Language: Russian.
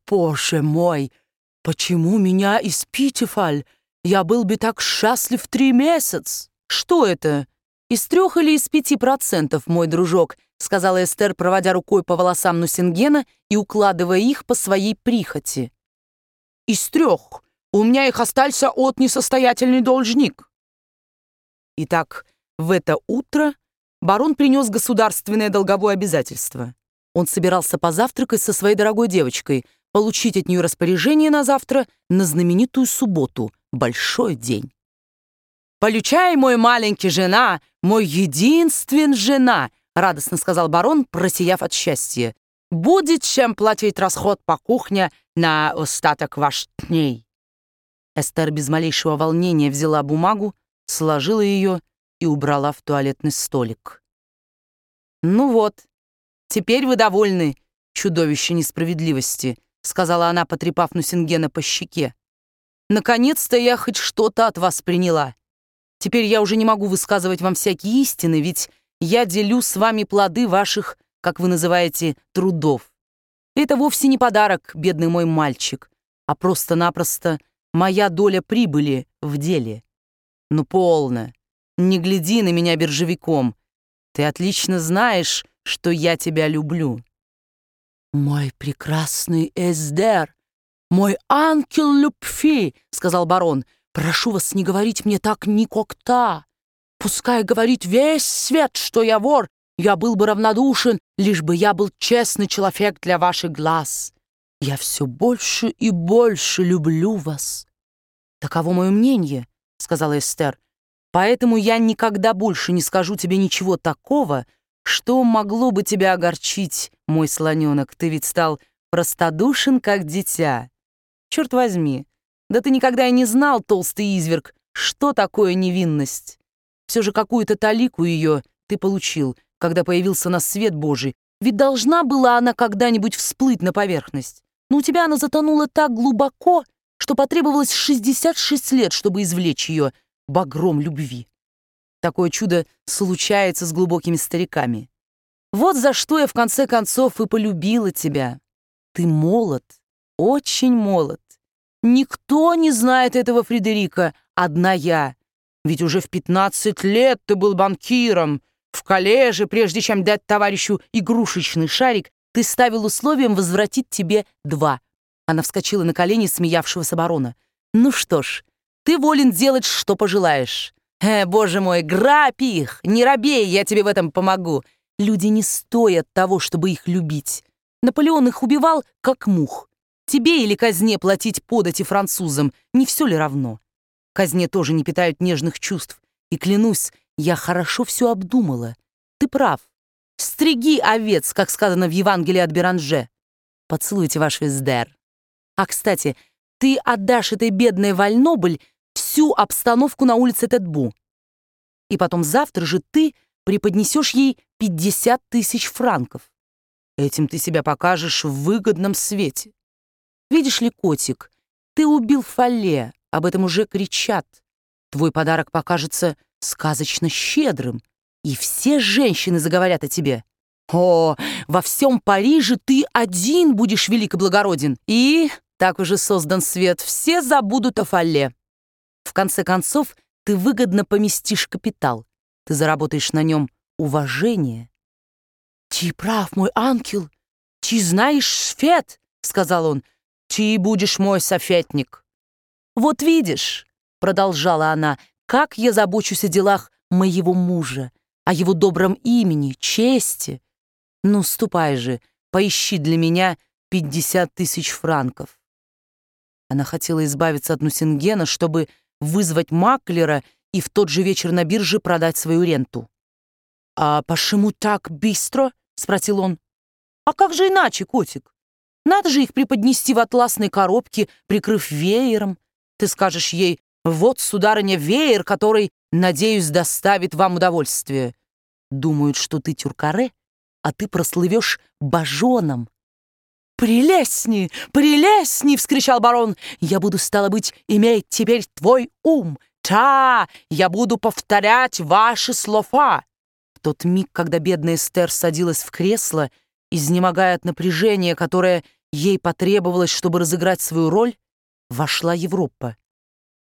Боже мой! Почему меня из Питтифаль? Я был бы так счастлив 3 месяца. Что это? Из 3 или из 5%, мой дружок, сказала Эстер, проводя рукой по волосам Нусингена и укладывая их по своей прихоти. Из 3. У меня их остался от несостоятельный должник. Итак, в это утро барон принес государственное долговое обязательство. Он собирался позавтракать со своей дорогой девочкой, получить от нее распоряжение на завтра, на знаменитую субботу, большой день. «Получай, мой маленький жена, мой единственный жена», радостно сказал барон, просияв от счастья. «Будет чем платить расход по кухне на остаток ваших дней». Эстер без малейшего волнения взяла бумагу, сложила ее и убрала в туалетный столик. «Ну вот, теперь вы довольны, чудовище несправедливости», сказала она, потрепав Нусингена по щеке. «Наконец-то я хоть что-то от вас приняла. Теперь я уже не могу высказывать вам всякие истины, ведь я делю с вами плоды ваших, как вы называете, трудов. Это вовсе не подарок, бедный мой мальчик, а просто-напросто моя доля прибыли в деле. Ну, полно, не гляди на меня биржевиком. Ты отлично знаешь, что я тебя люблю». «Мой прекрасный Эстер, мой ангел любви», — сказал барон, «прошу вас не говорить мне так никогда. Пускай говорит весь свет, что я вор, я был бы равнодушен, лишь бы я был честный человек для ваших глаз. Я все больше и больше люблю вас». «Таково мое мнение», — сказала Эстер, «поэтому я никогда больше не скажу тебе ничего такого, что могло бы тебя огорчить, мой слоненок. Ты ведь стал простодушен, как дитя. Черт возьми, да ты никогда и не знал, толстый изверг, что такое невинность. Все же какую-то талику ее ты получил, когда появился на свет Божий. Ведь должна была она когда-нибудь всплыть на поверхность. Но у тебя она затонула так глубоко, что потребовалось 66 лет, чтобы извлечь ее багром любви. Такое чудо случается с глубокими стариками. Вот за что я в конце концов и полюбила тебя. Ты молод, очень молод. Никто не знает этого, Фредерика, одна я. Ведь уже в 15 лет ты был банкиром. В коллеже, прежде чем дать товарищу игрушечный шарик, ты ставил условием возвратить тебе 2. Она вскочила на колени смеявшегося барона. «Ну что ж, ты волен делать, что пожелаешь. Боже мой, грабь их, не робей, я тебе в этом помогу. Люди не стоят того, чтобы их любить. Наполеон их убивал, как мух. Тебе или казне платить подати французам, не все ли равно? Казне тоже не питают нежных чувств. И клянусь, я хорошо все обдумала. Ты прав. Стриги овец, как сказано в Евангелии от Беранже. Поцелуйте ваш Эстер. А, кстати, ты отдашь этой бедной Вальнобль всю обстановку на улице Тетбу. И потом завтра же ты преподнесешь ей 50 000 франков. Этим ты себя покажешь в выгодном свете. Видишь ли, котик, ты убил Фалле, об этом уже кричат. Твой подарок покажется сказочно щедрым, и все женщины заговорят о тебе. О, во всем Париже ты один будешь великоблагороден, и, так уже создан свет, все забудут о Фалле. В конце концов, ты выгодно поместишь капитал, ты заработаешь на нем уважение. «Ты прав, мой ангел, ты знаешь свет», — сказал он, — «ты будешь мой советник». «Вот видишь», — продолжала она, — «как я забочусь о делах моего мужа, о его добром имени, чести. Ну, ступай же, поищи для меня 50 000 франков». Она хотела избавиться от Нусингена, чтобы вызвать маклера и в тот же вечер на бирже продать свою ренту. «А почему так быстро?» — спросил он. «А как же иначе, котик? Надо же их преподнести в атласной коробке, прикрыв веером. Ты скажешь ей: вот, сударыня, веер, который, надеюсь, доставит вам удовольствие. Думают, что ты тюркаре, а ты прослывешь бажоном». «Прелестни, прелестни!» — вскричал барон. «Я буду, стало быть, иметь теперь твой ум. Да, я буду повторять ваши слова». В тот миг, когда бедная Эстер садилась в кресло, изнемогая от напряжения, которое Ей потребовалось, чтобы разыграть свою роль, вошла Европа.